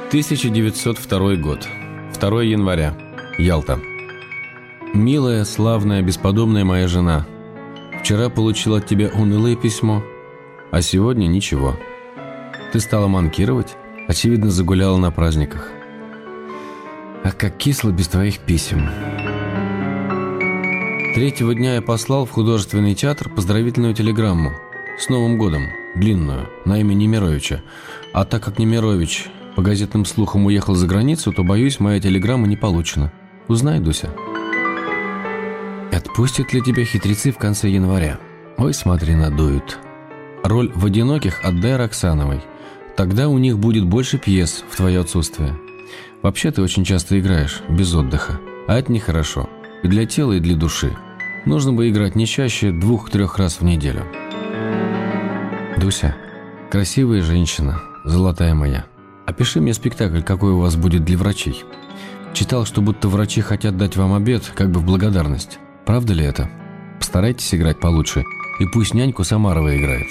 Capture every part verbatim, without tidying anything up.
тысяча девятьсот второй год. второго января. Ялта. Милая, славная, бесподобная моя жена, вчера получил от тебя унылое письмо, а сегодня ничего. Ты стала манкировать, очевидно, загуляла на праздниках. Ах, как кисло без твоих писем. Третьего дня я послал в художественный театр поздравительную телеграмму с Новым годом, длинную, на имя Немировича. А так как Немирович по газетным слухам уехал за границу, то, боюсь, моя телеграмма не получена. Узнай, Дуся. Отпустят ли тебя хитрецы в конце января? Ой, смотри, надуют. Роль в «Одиноких» отдай Роксановой. Тогда у них будет больше пьес в твое отсутствие. Вообще ты очень часто играешь, без отдыха. А это нехорошо. И для тела, и для души. Нужно бы играть не чаще двух-трех раз в неделю. Дуся, красивая женщина, золотая моя. Опиши мне спектакль, какой у вас будет для врачей. Читал, что будто врачи хотят дать вам обед, как бы в благодарность. Правда ли это? Постарайтесь играть получше, и пусть няньку Самарова играет.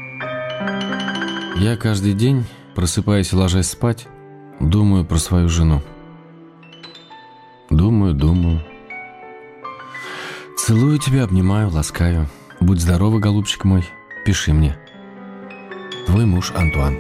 Я каждый день, просыпаясь и ложась спать, думаю про свою жену. Думаю, думаю. Целую тебя, обнимаю, ласкаю. Будь здорова, голубчик мой, пиши мне. Твой муж Антуан.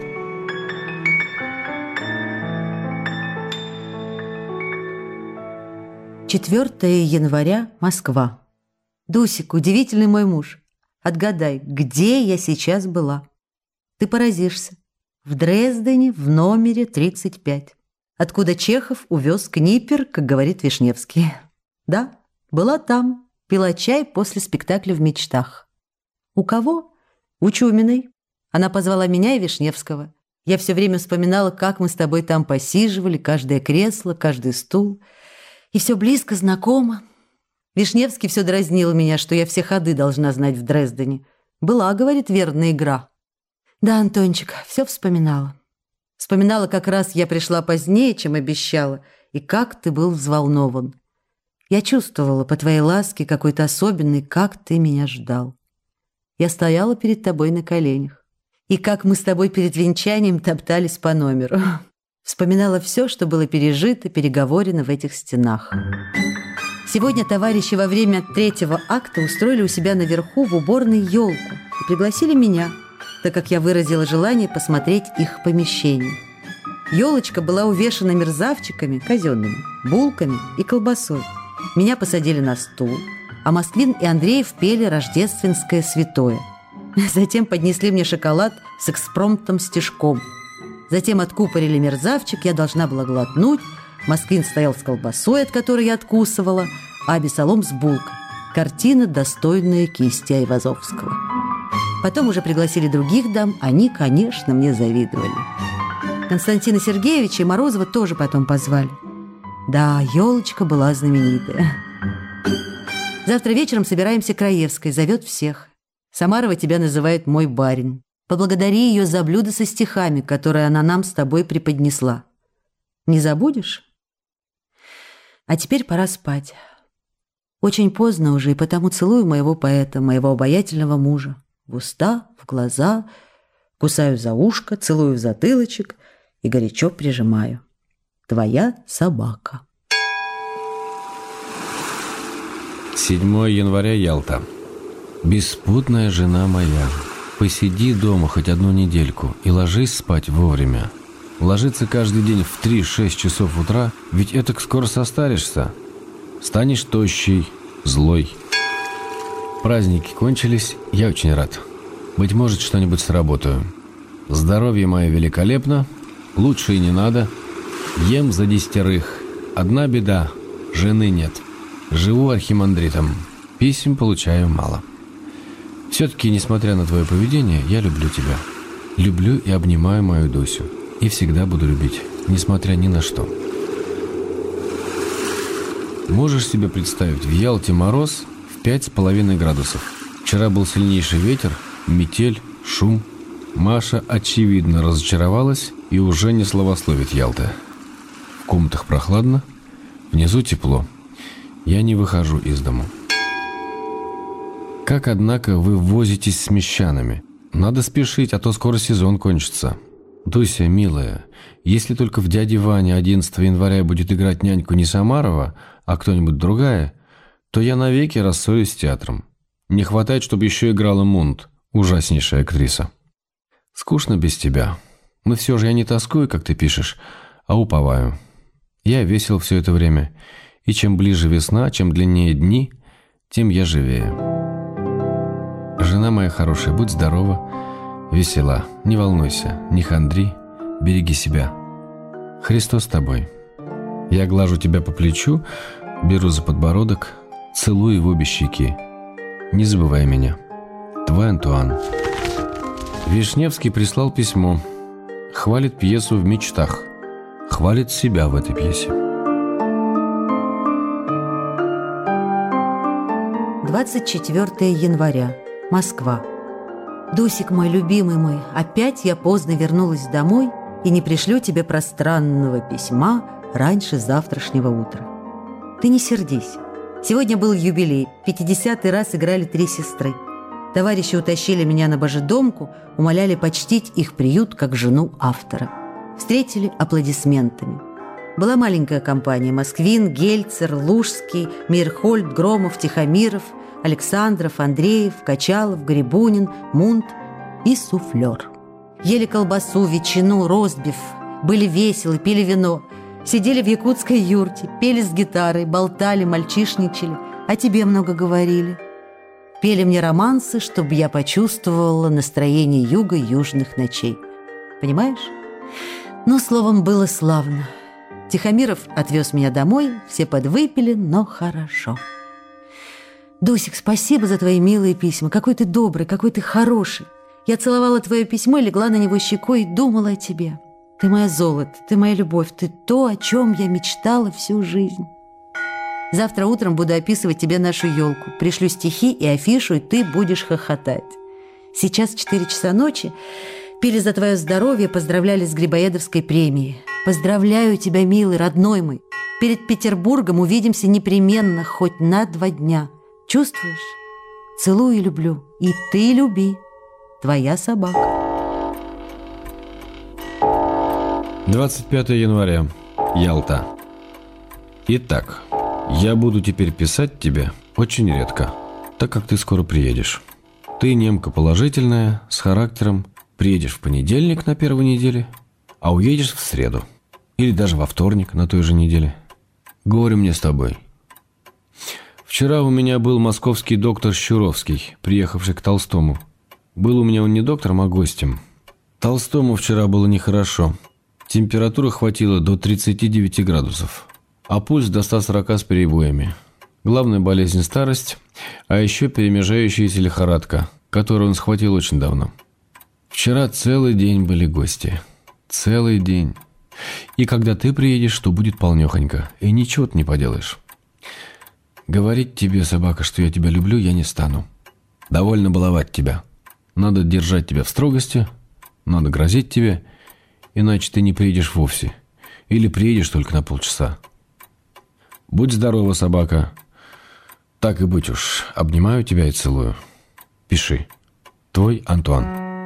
четвёртого января, Москва. Дусик, удивительный мой муж. Отгадай, где я сейчас была? Ты поразишься. В Дрездене, в номере тридцать пять. Откуда Чехов увез книпер, как говорит Вишневский. Да, была там, пила чай после спектакля в мечтах. У кого? У Чуминой. Она позвала меня и Вишневского. Я все время вспоминала, как мы с тобой там посиживали, каждое кресло, каждый стул. И все близко, знакомо. Вишневский все дразнил меня, что я все ходы должна знать в Дрездене. Была, говорит, верная игра. Да, Антончик, все вспоминала. Вспоминала, как раз я пришла позднее, чем обещала, и как ты был взволнован. Я чувствовала по твоей ласке какой-то особенный, как ты меня ждал. Я стояла перед тобой на коленях. И как мы с тобой перед венчанием топтались по номеру. Вспоминала все, что было пережито, переговорено в этих стенах. Сегодня товарищи во время третьего акта устроили у себя наверху в уборной елку и пригласили меня, так как я выразила желание посмотреть их помещение. Елочка была увешана мерзавчиками казенными, булками и колбасой. Меня посадили на стул, а Москвин и Андреев пели рождественское святое. Затем поднесли мне шоколад с экспромтом-стишком. Затем откупорили мерзавчик, я должна была глотнуть. Москвин стоял с колбасой, от которой я откусывала, а Абесолом с булкой. Картина, достойная кисти Айвазовского. Потом уже пригласили других дам, они, конечно, мне завидовали. Константина Сергеевича и Морозова тоже потом позвали. Да, елочка была знаменитая. Завтра вечером собираемся к Раевской, зовет всех. Самарова тебя называет мой барин. Поблагодари ее за блюдо со стихами, которые она нам с тобой преподнесла. Не забудешь? А теперь пора спать. Очень поздно уже, и потому целую моего поэта, моего обаятельного мужа. В уста, в глаза, кусаю за ушко, целую в затылочек и горячо прижимаю. Твоя собака. седьмого января, Ялта. Беспутная жена моя, посиди дома хоть одну недельку и ложись спать вовремя. Ложиться каждый день в три-шесть часов утра, ведь этак скоро состаришься. Станешь тощий, злой. Праздники кончились, я очень рад. Быть может, что-нибудь сработаю. Здоровье мое великолепно, лучше и не надо. Ем за десятерых. Одна беда, жены нет. Живу архимандритом, писем получаю мало. Все-таки, несмотря на твое поведение, я люблю тебя. Люблю и обнимаю мою Дусю. И всегда буду любить, несмотря ни на что. Можешь себе представить, в Ялте мороз в пять с половиной градусов. Вчера был сильнейший ветер, метель, шум. Маша, очевидно, разочаровалась и уже не славословит Ялты. В комнатах прохладно, внизу тепло. Я не выхожу из дому. Как, однако, вы возитесь с мещанами? Надо спешить, а то скоро сезон кончится. Дуся, милая, если только в «Дяде Ване» одиннадцатого января будет играть няньку не Самарова, а кто-нибудь другая, то я навеки рассорюсь с театром. Не хватает, чтобы еще играла Мунт, ужаснейшая актриса. Скучно без тебя. Но все же я не тоскую, как ты пишешь, а уповаю. Я весел все это время, и чем ближе весна, чем длиннее дни, тем я живее. Жена моя хорошая, будь здорова, весела, не волнуйся, не хандри, береги себя. Христос с тобой. Я глажу тебя по плечу, беру за подбородок, целую в обе щеки. Не забывай меня. Твой Антуан. Вишневский прислал письмо. Хвалит пьесу в мечтах. Хвалит себя в этой пьесе. двадцать четвёртого января. Москва. Дусик мой, любимый мой, опять я поздно вернулась домой и не пришлю тебе пространного письма раньше завтрашнего утра. Ты не сердись. Сегодня был юбилей. пятидесятый раз играли «Три сестры». Товарищи утащили меня на божедомку, умоляли почтить их приют как жену автора. Встретили аплодисментами. Была маленькая компания: Москвин, Гельцер, Лужский, Мейерхольд, Громов, Тихомиров, Александров, Андреев, Качалов, Грибунин, Мунт и суфлер. Ели колбасу, ветчину, ростбиф, были веселы, пили вино, сидели в якутской юрте, пели с гитарой, болтали, мальчишничали, о тебе много говорили. Пели мне романсы, чтобы я почувствовала настроение юга южных ночей. Понимаешь? Ну, словом, было славно. Тихомиров отвез меня домой, все подвыпили, но хорошо. Дусик, спасибо за твои милые письма. Какой ты добрый, какой ты хороший. Я целовала твое письмо, легла на него щекой и думала о тебе. Ты моя золото, ты моя любовь, ты то, о чем я мечтала всю жизнь. Завтра утром буду описывать тебе нашу елку. Пришлю стихи и афишу, и ты будешь хохотать. Сейчас четыре часа ночи. Пили за твое здоровье, поздравляли с Грибоедовской премией. Поздравляю тебя, милый, родной мой. Перед Петербургом увидимся непременно, хоть на два дня. Чувствуешь? Целую и люблю. И ты люби. Твоя собака. двадцать пятого января. Ялта. Итак, я буду теперь писать тебе очень редко, так как ты скоро приедешь. Ты немка положительная, с характером. Приедешь в понедельник на первой неделе, а уедешь в среду. Или даже во вторник на той же неделе. Говорю мне с тобой. Вчера у меня был московский доктор Щуровский, приехавший к Толстому. Был у меня он не доктором, а гостем. Толстому вчера было нехорошо. Температура хватила до тридцати девяти градусов, а пульс до ста сорока с перебоями. Главная болезнь – старость, а еще перемежающаяся лихорадка, которую он схватил очень давно. Вчера целый день были гости. Целый день. И когда ты приедешь, то будет полнехонько, и ничего ты не поделаешь. Говорить тебе, собака, что я тебя люблю, я не стану. Довольно баловать тебя. Надо держать тебя в строгости, надо грозить тебе, иначе ты не приедешь вовсе. Или приедешь только на полчаса. Будь здорова, собака. Так и быть уж. Обнимаю тебя и целую. Пиши. Твой Антуан.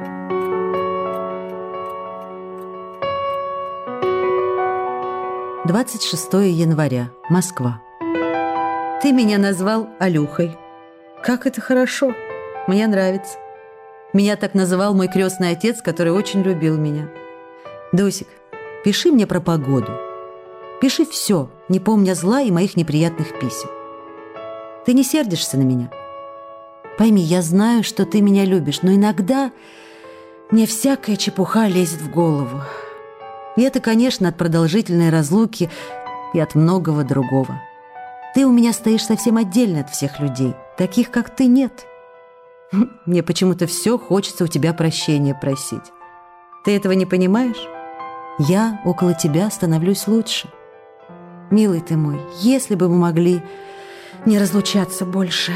двадцать шестого января. Москва. Ты меня назвал Алюхой. Как это хорошо. Мне нравится. Меня так называл мой крестный отец, который очень любил меня. Дусик, пиши мне про погоду. Пиши все, не помня зла и моих неприятных писем. Ты не сердишься на меня? Пойми, я знаю, что ты меня любишь, но иногда мне всякая чепуха лезет в голову. И это, конечно, от продолжительной разлуки и от многого другого. Ты у меня стоишь совсем отдельно от всех людей. Таких, как ты, нет. Мне почему-то все хочется у тебя прощения просить. Ты этого не понимаешь? Я около тебя становлюсь лучше. Милый ты мой, если бы мы могли не разлучаться больше.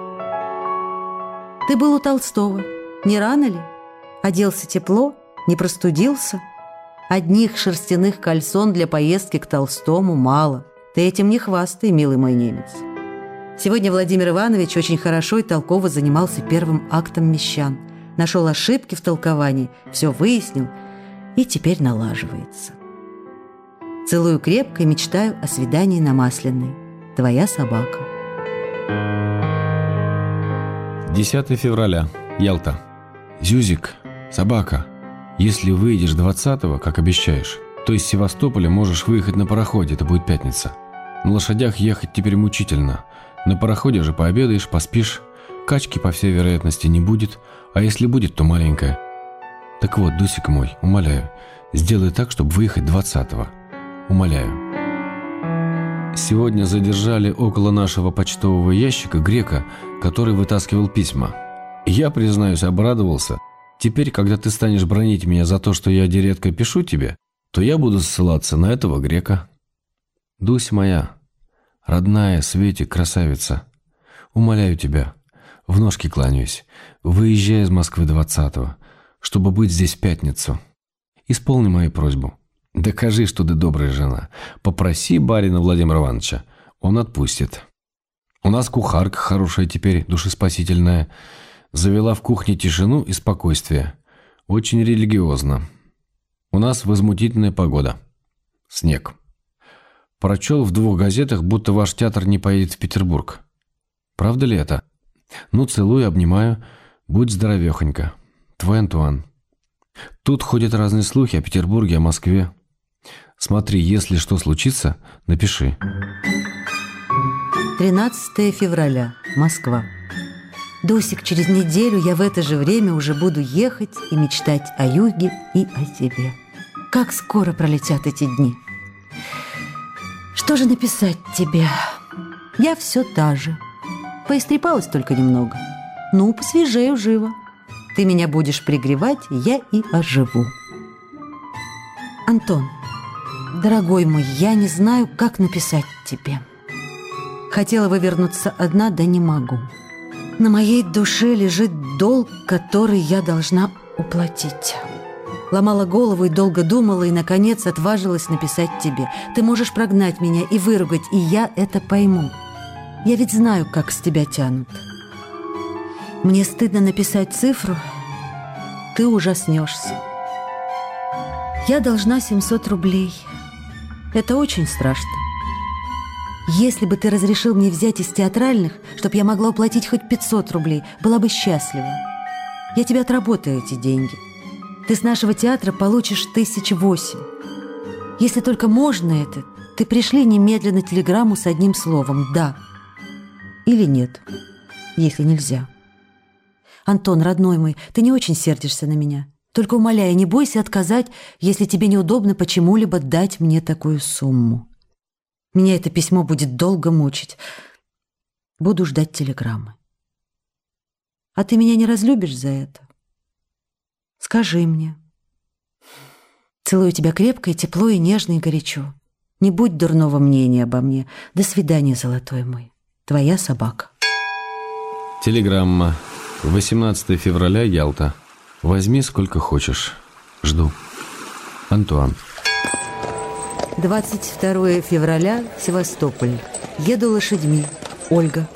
Ты был у Толстого. Не рано ли? Оделся тепло? Не простудился? Одних шерстяных кальсон для поездки к Толстому мало. Ты этим не хвастай, милый мой немец. Сегодня Владимир Иванович очень хорошо и толково занимался первым актом «Мещан». Нашел ошибки в толковании, все выяснил. И теперь налаживается. Целую крепко и мечтаю о свидании на Масляной. Твоя собака. десятое февраля. Ялта. Зюзик, собака, если выйдешь двадцатого, как обещаешь, то из Севастополя можешь выехать на пароходе, это будет пятница. На лошадях ехать теперь мучительно. На пароходе же пообедаешь, поспишь. Качки, по всей вероятности, не будет, а если будет, то маленькая. Так вот, Дусик мой, умоляю, сделай так, чтобы выехать двадцатого. Умоляю. Сегодня задержали около нашего почтового ящика грека, который вытаскивал письма. Я, признаюсь, обрадовался. Теперь, когда ты станешь бранить меня за то, что я редко пишу тебе, то я буду ссылаться на этого грека. Дусь моя, родная, Светик, красавица, умоляю тебя, в ножки кланяюсь, выезжай из Москвы двадцатого, чтобы быть здесь в пятницу. Исполни мою просьбу. Докажи, что ты добрая жена. Попроси барина Владимира Ивановича, он отпустит. У нас кухарка хорошая теперь, душеспасительная. Завела в кухне тишину и спокойствие. Очень религиозно. У нас возмутительная погода. Снег. Прочел в двух газетах, будто ваш театр не поедет в Петербург. Правда ли это? Ну, целую, обнимаю. Будь здоровехонько. Твой Антуан. Тут ходят разные слухи о Петербурге, о Москве. Смотри, если что случится, напиши. тринадцатое февраля. Москва. Дусик, через неделю я в это же время уже буду ехать и мечтать о юге и о тебе. Как скоро пролетят эти дни. Что же написать тебе? Я все та же. Поистрепалась только немного. Ну, посвежею живо. Ты меня будешь пригревать, я и оживу. Антон, дорогой мой, я не знаю, как написать тебе. Хотела вывернуться одна, да не могу. На моей душе лежит долг, который я должна уплатить. Ломала голову и долго думала, и, наконец, отважилась написать тебе. Ты можешь прогнать меня и выругать, и я это пойму. Я ведь знаю, как с тебя тянут. Мне стыдно написать цифру, ты ужаснешься. Я должна семьсот рублей. Это очень страшно. Если бы ты разрешил мне взять из театральных, чтобы я могла уплатить хоть пятьсот рублей, была бы счастлива. Я тебе отработаю эти деньги. Ты с нашего театра получишь тысяч восемь. Если только можно это, ты пришли немедленно телеграмму с одним словом «да» или «нет», если нельзя. Антон, родной мой, ты не очень сердишься на меня. Только умоляю, не бойся отказать, если тебе неудобно почему-либо дать мне такую сумму. Меня это письмо будет долго мучить. Буду ждать телеграммы. А ты меня не разлюбишь за это? Скажи мне. Целую тебя крепко и тепло, и нежно, и горячо. Не будь дурного мнения обо мне. До свидания, золотой мой. Твоя собака. Телеграмма. восемнадцатое февраля, Ялта. Возьми сколько хочешь. Жду. Антуан. двадцать второе февраля, Севастополь. Еду лошадьми. Ольга.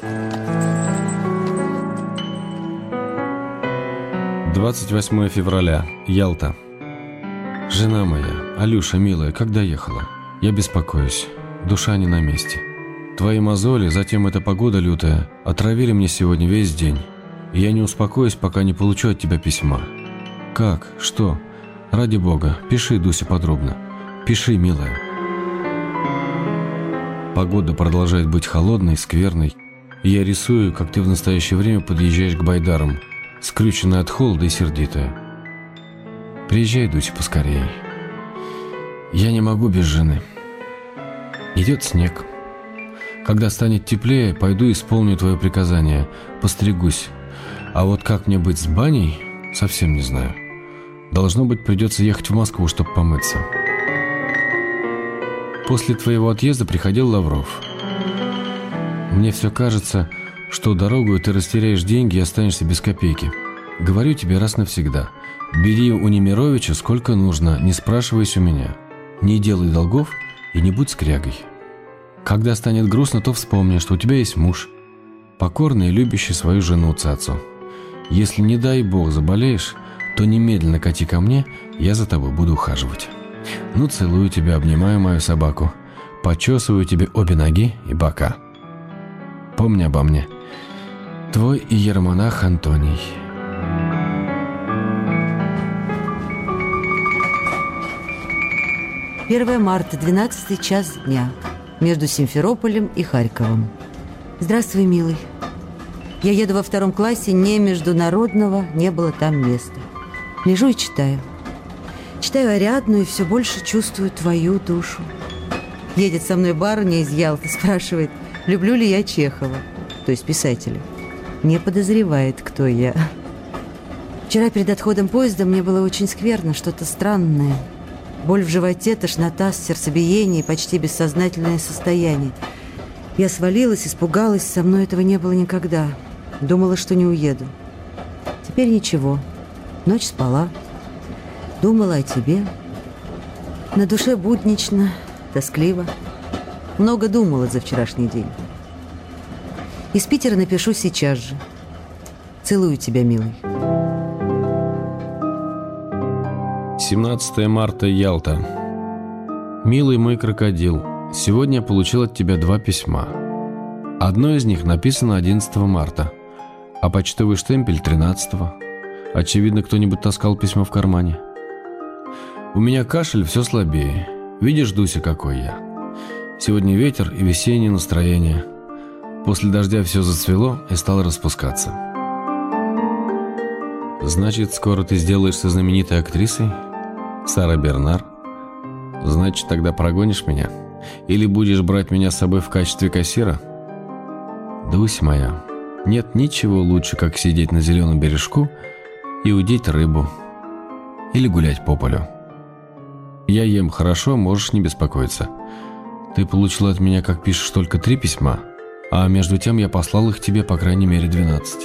двадцать восьмое февраля, Ялта. Жена моя, Алюша, милая, как доехала? Я беспокоюсь. Душа не на месте. Твои мозоли, затем эта погода лютая, отравили мне сегодня весь день. И я не успокоюсь, пока не получу от тебя письма. Как? Что? Ради Бога, пиши, Дуся, подробно. Пиши, милая. Погода продолжает быть холодной, скверной. И я рисую, как ты в настоящее время подъезжаешь к байдарам, скрюченная от холода и сердитая. Приезжай, Дуся, поскорее. Я не могу без жены. Идет снег. Когда станет теплее, пойду исполню твое приказание, постригусь. А вот как мне быть с баней, совсем не знаю. Должно быть, придется ехать в Москву, чтобы помыться. После твоего отъезда приходил Лавров. Мне все кажется, что дорогою ты растеряешь деньги и останешься без копейки. Говорю тебе раз навсегда. Бери у Немировича сколько нужно, не спрашивайся у меня. Не делай долгов и не будь скрягой. Когда станет грустно, то вспомни, что у тебя есть муж, покорный и любящий свою жену Цацу. Если, не дай Бог, заболеешь, то немедленно кати ко мне, я за тобой буду ухаживать. Ну, целую тебя, обнимаю мою собаку, почесываю тебе обе ноги и бока. Помни обо мне. Твой иеромонах Антоний. первое марта, двенадцатый час дня. Между Симферополем и Харьковом. Здравствуй, милый. Я еду во втором классе, не международного, не было там места. Лежу и читаю. Читаю Ариадну и все больше чувствую твою душу. Едет со мной барыня из Ялты, спрашивает, люблю ли я Чехова, то есть писателя. Не подозревает, кто я. Вчера перед отходом поезда мне было очень скверно, что-то странное. Боль в животе, тошнота, сердцебиение и почти бессознательное состояние. Я свалилась, испугалась, со мной этого не было никогда. Думала, что не уеду. Теперь ничего. Ночь спала. Думала о тебе. На душе буднично, тоскливо. Много думала за вчерашний день. Из Питера напишу сейчас же. Целую тебя, милый. семнадцатое марта, Ялта. Милый мой крокодил, сегодня я получил от тебя два письма. Одно из них написано одиннадцатого марта, а почтовый штемпель тринадцатого. Очевидно, кто-нибудь таскал письмо в кармане. У меня кашель все слабее. Видишь, Дуся, какой я. Сегодня ветер и весеннее настроение. После дождя все зацвело и стало распускаться. Значит, скоро ты сделаешься знаменитой актрисой? Сара Бернар? Значит, тогда прогонишь меня? Или будешь брать меня с собой в качестве кассира? Дусь моя, нет ничего лучше, как сидеть на зеленом бережку и удить рыбу. Или гулять по полю. Я ем хорошо, можешь не беспокоиться. Ты получил от меня, как пишешь, только три письма, а между тем я послал их тебе по крайней мере двенадцать.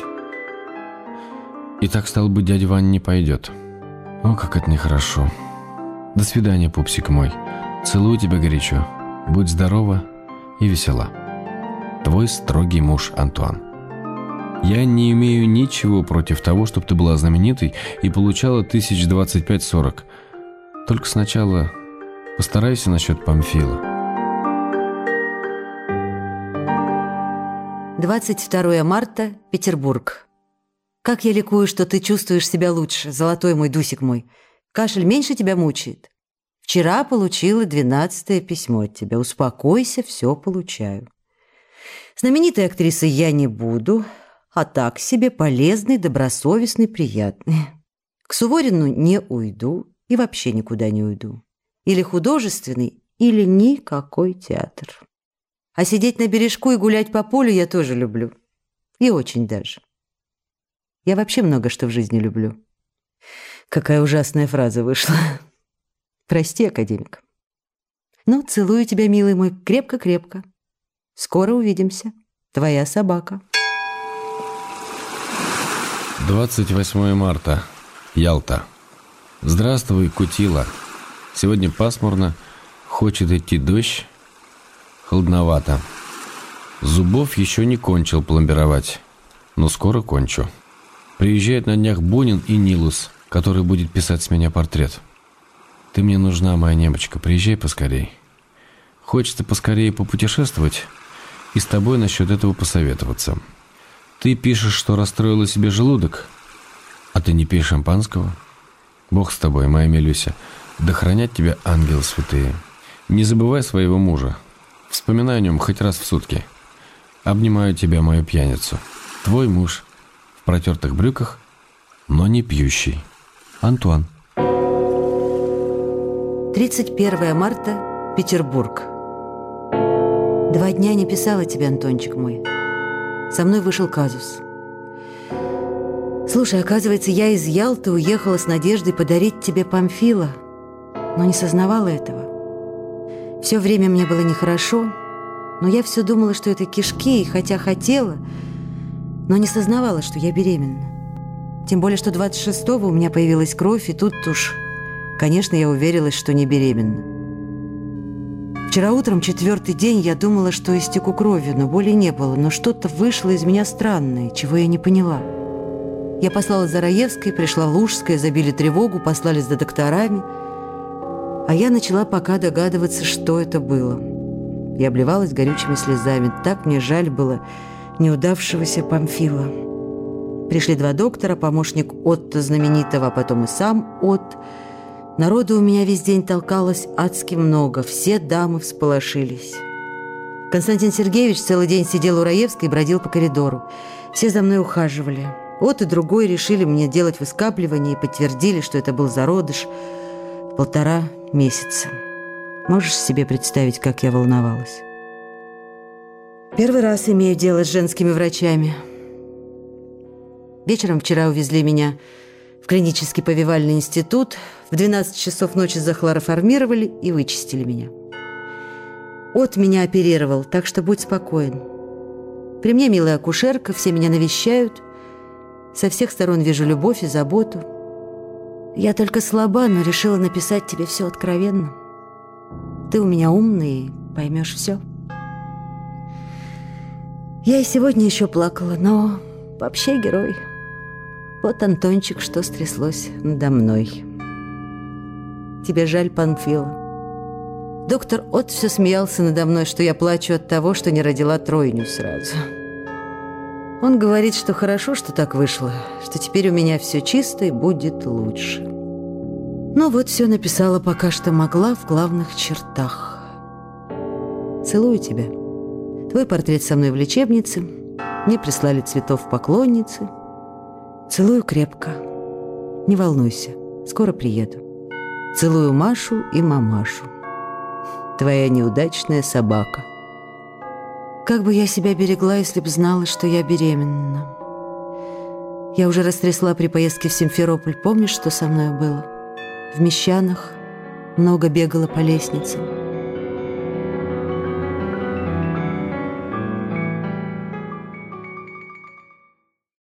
И так, стало быть, дядя Ваня не пойдет. О, как это нехорошо. До свидания, пупсик мой. Целую тебя горячо. Будь здорова и весела. Твой строгий муж Антуан. Я не имею ничего против того, чтобы ты была знаменитой и получала тысяч двадцать пять сорок. Только сначала постарайся насчет Памфила. двадцать второе марта, Петербург. Как я ликую, что ты чувствуешь себя лучше, золотой мой Дусик мой. Кашель меньше тебя мучает. Вчера получила двенадцатое письмо от тебя. Успокойся, все получаю. Знаменитой актрисой я не буду, а так себе полезный, добросовестный, приятный. К Суворину не уйду и вообще никуда не уйду. Или художественный, или никакой театр. А сидеть на бережку и гулять по полю я тоже люблю. И очень даже. Я вообще много что в жизни люблю. Какая ужасная фраза вышла. Прости, академик. Ну, целую тебя, милый мой, крепко-крепко. Скоро увидимся. Твоя собака. двадцать восьмое марта, Ялта. Здравствуй, Кутила. Сегодня пасмурно, хочет идти дождь, холодновато. Зубов еще не кончил пломбировать, но скоро кончу. Приезжает на днях Бунин и Нилус, который будет писать с меня портрет. Ты мне нужна, моя немочка, приезжай поскорей. Хочется поскорее попутешествовать и с тобой насчет этого посоветоваться. Ты пишешь, что расстроила себе желудок, а ты не пей шампанского? Бог с тобой, моя Милюся, да хранят тебя ангелы святые. Не забывай своего мужа. Вспоминай о нем хоть раз в сутки. Обнимаю тебя, мою пьяницу. Твой муж в протертых брюках, но не пьющий. Антуан. тридцать первое марта, Петербург. Два дня не писала тебе, Антончик мой. Со мной вышел казус. Слушай, оказывается, я из Ялты уехала с надеждой подарить тебе Памфила, но не сознавала этого. Все время мне было нехорошо, но я все думала, что это кишки, и хотя хотела, но не сознавала, что я беременна. Тем более, что двадцать шестого у меня появилась кровь, и тут уж, конечно, я уверилась, что не беременна. Вчера утром, четвертый день, я думала, что истеку кровью, но боли не было, но что-то вышло из меня странное, чего я не поняла. Я послала за Раевской, пришла в Лужское, забили тревогу, послали за докторами. А я начала пока догадываться, что это было. Я обливалась горючими слезами. Так мне жаль было неудавшегося Памфила. Пришли два доктора, помощник Отто знаменитого, а потом и сам Отто. Народу у меня весь день толкалось адски много. Все дамы всполошились. Константин Сергеевич целый день сидел у Раевской и бродил по коридору. Все за мной ухаживали. Отто и другой решили мне делать выскабливание и подтвердили, что это был зародыш. Полтора месяца. Можешь себе представить, как я волновалась? Первый раз имею дело с женскими врачами. Вечером вчера увезли меня в клинический повивальный институт. В двенадцать часов ночи захлороформировали и вычистили меня. От меня оперировал, так что будь спокоен. При мне милая акушерка, все меня навещают. Со всех сторон вижу любовь и заботу. Я только слаба, но решила написать тебе все откровенно. Ты у меня умный и поймешь все. Я и сегодня еще плакала, но вообще герой. Вот, Антончик, что стряслось надо мной. Тебе жаль Памфила. Доктор От все смеялся надо мной, что я плачу от того, что не родила тройню сразу. Он говорит, что хорошо, что так вышло, что теперь у меня все чисто и будет лучше. Ну вот все написала пока что могла в главных чертах. Целую тебя. Твой портрет со мной в лечебнице. Мне прислали цветов поклонницы. Целую крепко. Не волнуйся, скоро приеду. Целую Машу и мамашу. Твоя неудачная собака. Как бы я себя берегла, если б знала, что я беременна. Я уже растрясла при поездке в Симферополь. Помнишь, что со мной было? В Мещанах много бегала по лестницам.